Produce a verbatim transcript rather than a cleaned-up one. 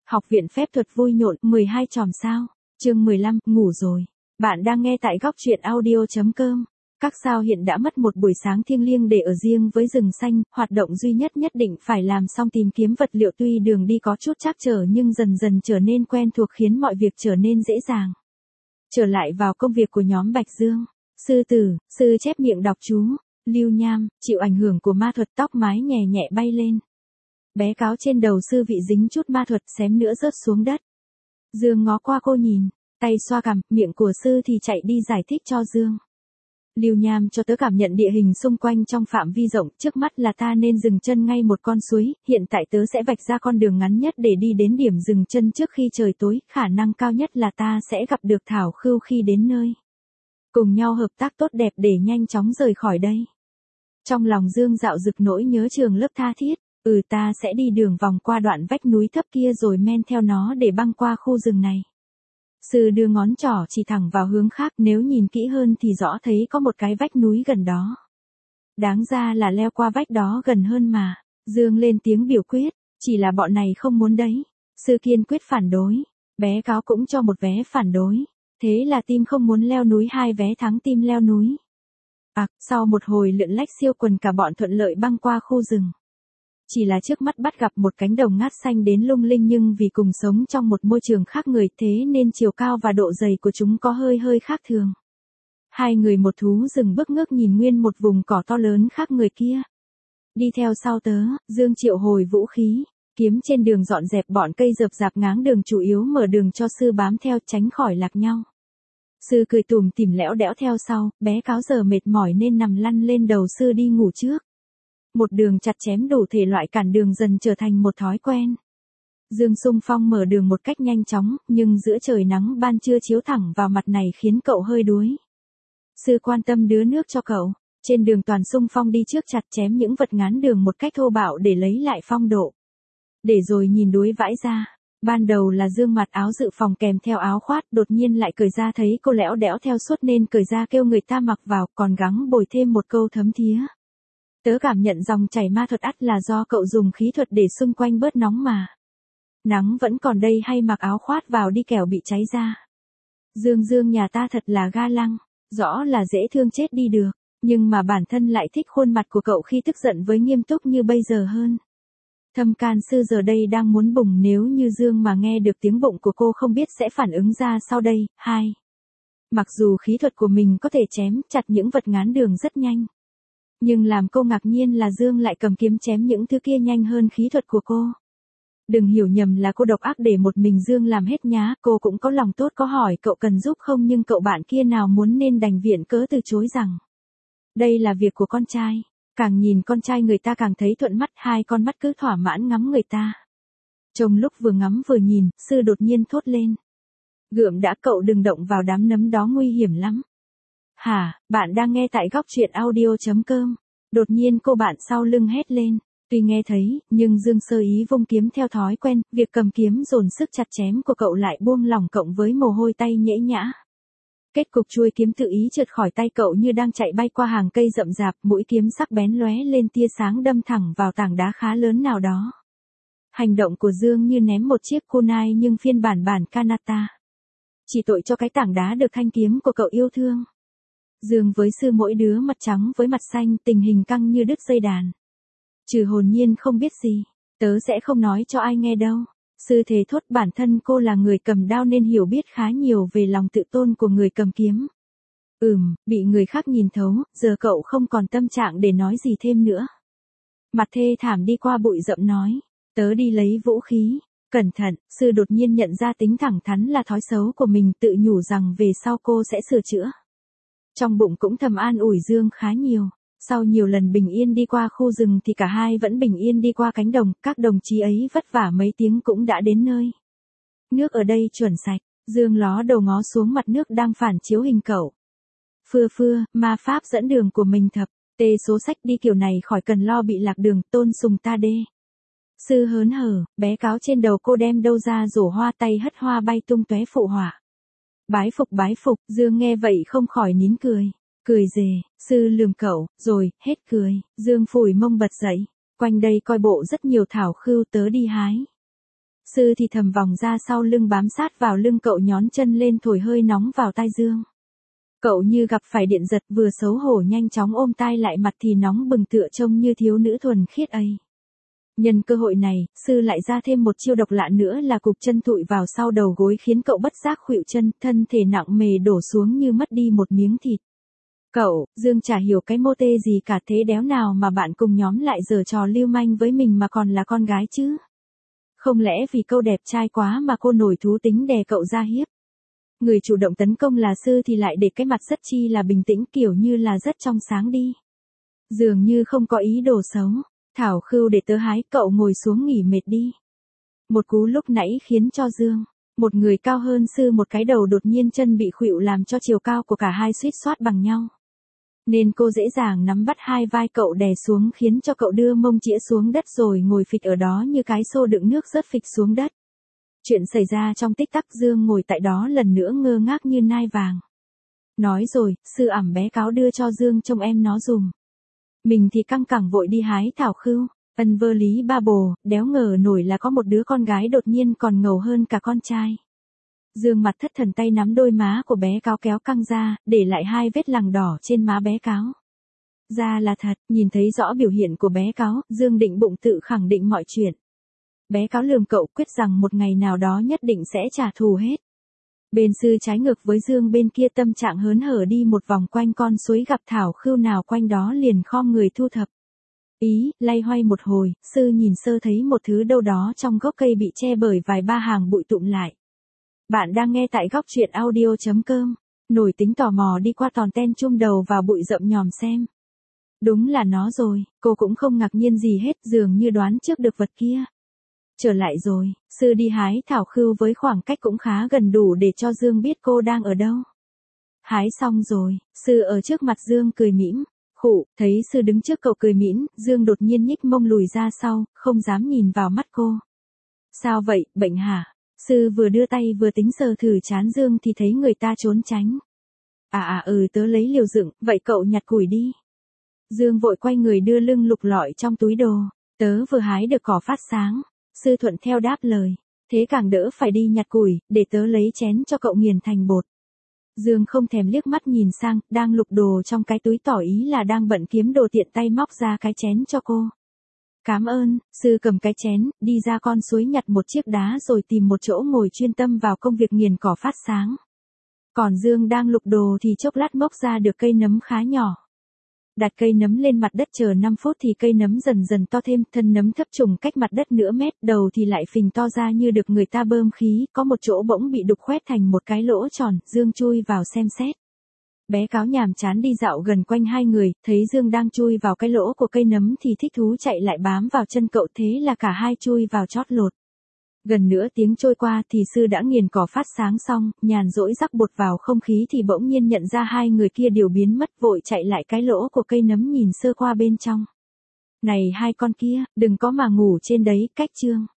Học viện phép thuật vui nhộn, mười hai chòm sao. Chương mười lăm, ngủ rồi. Bạn đang nghe tại góc truyện audio chấm com. Các sao hiện đã mất một buổi sáng thiêng liêng để ở riêng với rừng xanh, hoạt động duy nhất nhất định phải làm xong tìm kiếm vật liệu tuy đường đi có chút trắc trở nhưng dần dần trở nên quen thuộc khiến mọi việc trở nên dễ dàng. Trở lại vào công việc của nhóm Bạch Dương, sư tử, sư chép miệng đọc chú, Lưu Nham, chịu ảnh hưởng của ma thuật tóc mái nhẹ nhẹ bay lên. Bé cáo trên đầu sư vị dính chút ma thuật xém nữa rớt xuống đất. Dương ngó qua cô nhìn, tay xoa cằm, miệng của sư thì chạy đi giải thích cho Dương. Lưu Nham cho tớ cảm nhận địa hình xung quanh trong phạm vi rộng, trước mắt là ta nên dừng chân ngay một con suối, hiện tại tớ sẽ vạch ra con đường ngắn nhất để đi đến điểm dừng chân trước khi trời tối, khả năng cao nhất là ta sẽ gặp được Thảo Khưu khi đến nơi. Cùng nhau hợp tác tốt đẹp để nhanh chóng rời khỏi đây. Trong lòng Dương dạo dực nỗi nhớ trường lớp tha thiết. Ừ, ta sẽ đi đường vòng qua đoạn vách núi thấp kia rồi men theo nó để băng qua khu rừng này. Sư đưa ngón trỏ chỉ thẳng vào hướng khác, nếu nhìn kỹ hơn thì rõ thấy có một cái vách núi gần đó. Đáng ra là leo qua vách đó gần hơn mà. Dương lên tiếng biểu quyết, chỉ là bọn này không muốn đấy. Sư kiên quyết phản đối, bé cáo cũng cho một vé phản đối. Thế là team không muốn leo núi hai vé thắng team leo núi. À, sau một hồi lượn lách siêu quần cả bọn thuận lợi băng qua khu rừng. Chỉ là trước mắt bắt gặp một cánh đồng ngát xanh đến lung linh nhưng vì cùng sống trong một môi trường khác người thế nên chiều cao và độ dày của chúng có hơi hơi khác thường. Hai người một thú rừng bước ngước nhìn nguyên một vùng cỏ to lớn khác người kia. Đi theo sau tớ, Dương triệu hồi vũ khí, kiếm trên đường dọn dẹp bọn cây rợp rạp ngáng đường chủ yếu mở đường cho sư bám theo tránh khỏi lạc nhau. Sư cười tủm tỉm lẽo đẽo theo sau, bé cáo giờ mệt mỏi nên nằm lăn lên đầu sư đi ngủ trước. Một đường chặt chém đủ thể loại cản đường dần trở thành một thói quen. Dương xung phong mở đường một cách nhanh chóng, nhưng giữa trời nắng ban trưa chiếu thẳng vào mặt này khiến cậu hơi đuối. Sư quan tâm đưa nước cho cậu, trên đường toàn xung phong đi trước chặt chém những vật ngán đường một cách thô bạo để lấy lại phong độ. Để rồi nhìn đuối vãi ra, ban đầu là Dương mặc áo dự phòng kèm theo áo khoác, đột nhiên lại cởi ra thấy cô lẽo đẽo theo suốt nên cởi ra kêu người ta mặc vào, còn gắng bồi thêm một câu thấm thía. Tớ cảm nhận dòng chảy ma thuật ắt là do cậu dùng khí thuật để xung quanh bớt nóng mà. Nắng vẫn còn đây hay mặc áo khoác vào đi kẻo bị cháy da. Dương Dương nhà ta thật là ga lăng, rõ là dễ thương chết đi được, nhưng mà bản thân lại thích khuôn mặt của cậu khi tức giận với nghiêm túc như bây giờ hơn. Thâm can sư giờ đây đang muốn bùng nếu như Dương mà nghe được tiếng bụng của cô không biết sẽ phản ứng ra sau đây. Hai. Mặc dù khí thuật của mình có thể chém chặt những vật ngán đường rất nhanh. Nhưng làm cô ngạc nhiên là Dương lại cầm kiếm chém những thứ kia nhanh hơn khí thuật của cô. Đừng hiểu nhầm là cô độc ác để một mình Dương làm hết nhá, cô cũng có lòng tốt có hỏi cậu cần giúp không nhưng cậu bạn kia nào muốn nên đành viện cớ từ chối rằng. Đây là việc của con trai, càng nhìn con trai người ta càng thấy thuận mắt, hai con mắt cứ thỏa mãn ngắm người ta. Trong lúc vừa ngắm vừa nhìn, sư đột nhiên thốt lên. Gượm đã, cậu đừng động vào đám nấm đó nguy hiểm lắm. Hả, bạn đang nghe tại góc truyện audio chấm com. Đột nhiên cô bạn sau lưng hét lên. Tuy nghe thấy, nhưng Dương sơ ý vung kiếm theo thói quen, việc cầm kiếm dồn sức chặt chém của cậu lại buông lỏng cộng với mồ hôi tay nhễ nhã. Kết cục chuôi kiếm tự ý trượt khỏi tay cậu như đang chạy bay qua hàng cây rậm rạp, mũi kiếm sắc bén lóe lên tia sáng đâm thẳng vào tảng đá khá lớn nào đó. Hành động của Dương như ném một chiếc kunai nhưng phiên bản bản Kanata. Chỉ tội cho cái tảng đá được thanh kiếm của cậu yêu thương. Dương với sư mỗi đứa mặt trắng với mặt xanh, tình hình căng như đứt dây đàn. Trừ hồn nhiên không biết gì, tớ sẽ không nói cho ai nghe đâu. Sư thề thốt bản thân cô là người cầm đao nên hiểu biết khá nhiều về lòng tự tôn của người cầm kiếm. Ừm, bị người khác nhìn thấu, giờ cậu không còn tâm trạng để nói gì thêm nữa. Mặt thê thảm đi qua bụi rậm nói, tớ đi lấy vũ khí. Cẩn thận, sư đột nhiên nhận ra tính thẳng thắn là thói xấu của mình, tự nhủ rằng về sau cô sẽ sửa chữa. Trong bụng cũng thầm an ủi Dương khá nhiều. Sau nhiều lần bình yên đi qua khu rừng thì cả hai vẫn bình yên đi qua cánh đồng, các đồng chí ấy vất vả mấy tiếng cũng đã đến nơi. Nước ở đây chuẩn sạch, Dương ló đầu ngó xuống mặt nước đang phản chiếu hình cậu. Phưa phưa, ma pháp dẫn đường của mình thập, tê số sách đi kiểu này khỏi cần lo bị lạc đường, tôn sùng ta đê. Sư hớn hở, bé cáo trên đầu cô đem đâu ra rổ hoa tay hất hoa bay tung tóe phụ họa. Bái phục bái phục, Dương nghe vậy không khỏi nín cười. Cười rề, sư lườm cậu, rồi, hết cười, Dương phủi mông bật dậy. Quanh đây coi bộ rất nhiều thảo khưu tớ đi hái. Sư thì thầm vòng ra sau lưng bám sát vào lưng cậu nhón chân lên thổi hơi nóng vào tai Dương. Cậu như gặp phải điện giật vừa xấu hổ nhanh chóng ôm tai lại mặt thì nóng bừng tựa trông như thiếu nữ thuần khiết ấy. Nhân cơ hội này, sư lại ra thêm một chiêu độc lạ nữa là cục chân thụi vào sau đầu gối khiến cậu bất giác khuỵu chân, thân thể nặng mề đổ xuống như mất đi một miếng thịt. Cậu, Dương chả hiểu cái mô tê gì cả thế đéo nào mà bạn cùng nhóm lại giở trò lưu manh với mình mà còn là con gái chứ. Không lẽ vì câu đẹp trai quá mà cô nổi thú tính đè cậu ra hiếp. Người chủ động tấn công là sư thì lại để cái mặt rất chi là bình tĩnh kiểu như là rất trong sáng đi. Dường như không có ý đồ xấu. Thảo Khưu để tớ hái, cậu ngồi xuống nghỉ mệt đi. Một cú lúc nãy khiến cho Dương, một người cao hơn sư một cái đầu đột nhiên chân bị khuỵu làm cho chiều cao của cả hai suýt soát bằng nhau. Nên cô dễ dàng nắm bắt hai vai cậu đè xuống khiến cho cậu đưa mông chĩa xuống đất rồi ngồi phịch ở đó như cái xô đựng nước rớt phịch xuống đất. Chuyện xảy ra trong tích tắc Dương ngồi tại đó lần nữa ngơ ngác như nai vàng. Nói rồi, sư ẵm bé cáo đưa cho Dương trông em nó dùm. Mình thì căng cẳng vội đi hái Thảo Khưu, ân vơ lý ba bồ, đéo ngờ nổi là có một đứa con gái đột nhiên còn ngầu hơn cả con trai. Dương mặt thất thần tay nắm đôi má của bé cáo kéo căng ra, để lại hai vết lằn đỏ trên má bé cáo. Ra là thật, nhìn thấy rõ biểu hiện của bé cáo, Dương định bụng tự khẳng định mọi chuyện. Bé cáo lườm cậu quyết rằng một ngày nào đó nhất định sẽ trả thù hết. Bên sư trái ngược với Dương bên kia tâm trạng hớn hở đi một vòng quanh con suối gặp Thảo Khưu nào quanh đó liền khom người thu thập. Ý, lay hoay một hồi, sư nhìn sơ thấy một thứ đâu đó trong gốc cây bị che bởi vài ba hàng bụi tụm lại. Bạn đang nghe tại góc truyện audio chấm com, nổi tính tò mò đi qua tòn ten chum đầu vào bụi rậm nhòm xem. Đúng là nó rồi, cô cũng không ngạc nhiên gì hết dường như đoán trước được vật kia. Trở lại rồi, sư đi hái Thảo Khưu với khoảng cách cũng khá gần đủ để cho Dương biết cô đang ở đâu. Hái xong rồi, sư ở trước mặt Dương cười mỉm, khụ, thấy sư đứng trước cậu cười mỉm, Dương đột nhiên nhích mông lùi ra sau, không dám nhìn vào mắt cô. Sao vậy, bệnh hả? Sư vừa đưa tay vừa tính sờ thử trán Dương thì thấy người ta trốn tránh. À à ừ tớ lấy liều dựng, vậy cậu nhặt củi đi. Dương vội quay người đưa lưng lục lọi trong túi đồ, tớ vừa hái được cỏ phát sáng. Sư thuận theo đáp lời, thế càng đỡ phải đi nhặt củi, để tớ lấy chén cho cậu nghiền thành bột. Dương không thèm liếc mắt nhìn sang, đang lục đồ trong cái túi tỏ ý là đang bận kiếm đồ tiện tay móc ra cái chén cho cô. Cám ơn, sư cầm cái chén, đi ra con suối nhặt một chiếc đá rồi tìm một chỗ ngồi chuyên tâm vào công việc nghiền cỏ phát sáng. Còn Dương đang lục đồ thì chốc lát móc ra được cây nấm khá nhỏ. Đặt cây nấm lên mặt đất chờ năm phút thì cây nấm dần dần to thêm, thân nấm thấp trùng cách mặt đất nửa mét, đầu thì lại phình to ra như được người ta bơm khí, có một chỗ bỗng bị đục khoét thành một cái lỗ tròn, Dương chui vào xem xét. Bé cáo nhàm chán đi dạo gần quanh hai người, thấy Dương đang chui vào cái lỗ của cây nấm thì thích thú chạy lại bám vào chân cậu thế là cả hai chui vào chót lột. Gần nửa tiếng trôi qua thì sư đã nghiền cỏ phát sáng xong, nhàn rỗi rắc bột vào không khí thì bỗng nhiên nhận ra hai người kia đều biến mất vội chạy lại cái lỗ của cây nấm nhìn sơ qua bên trong. Này hai con kia, đừng có mà ngủ trên đấy, cách chương.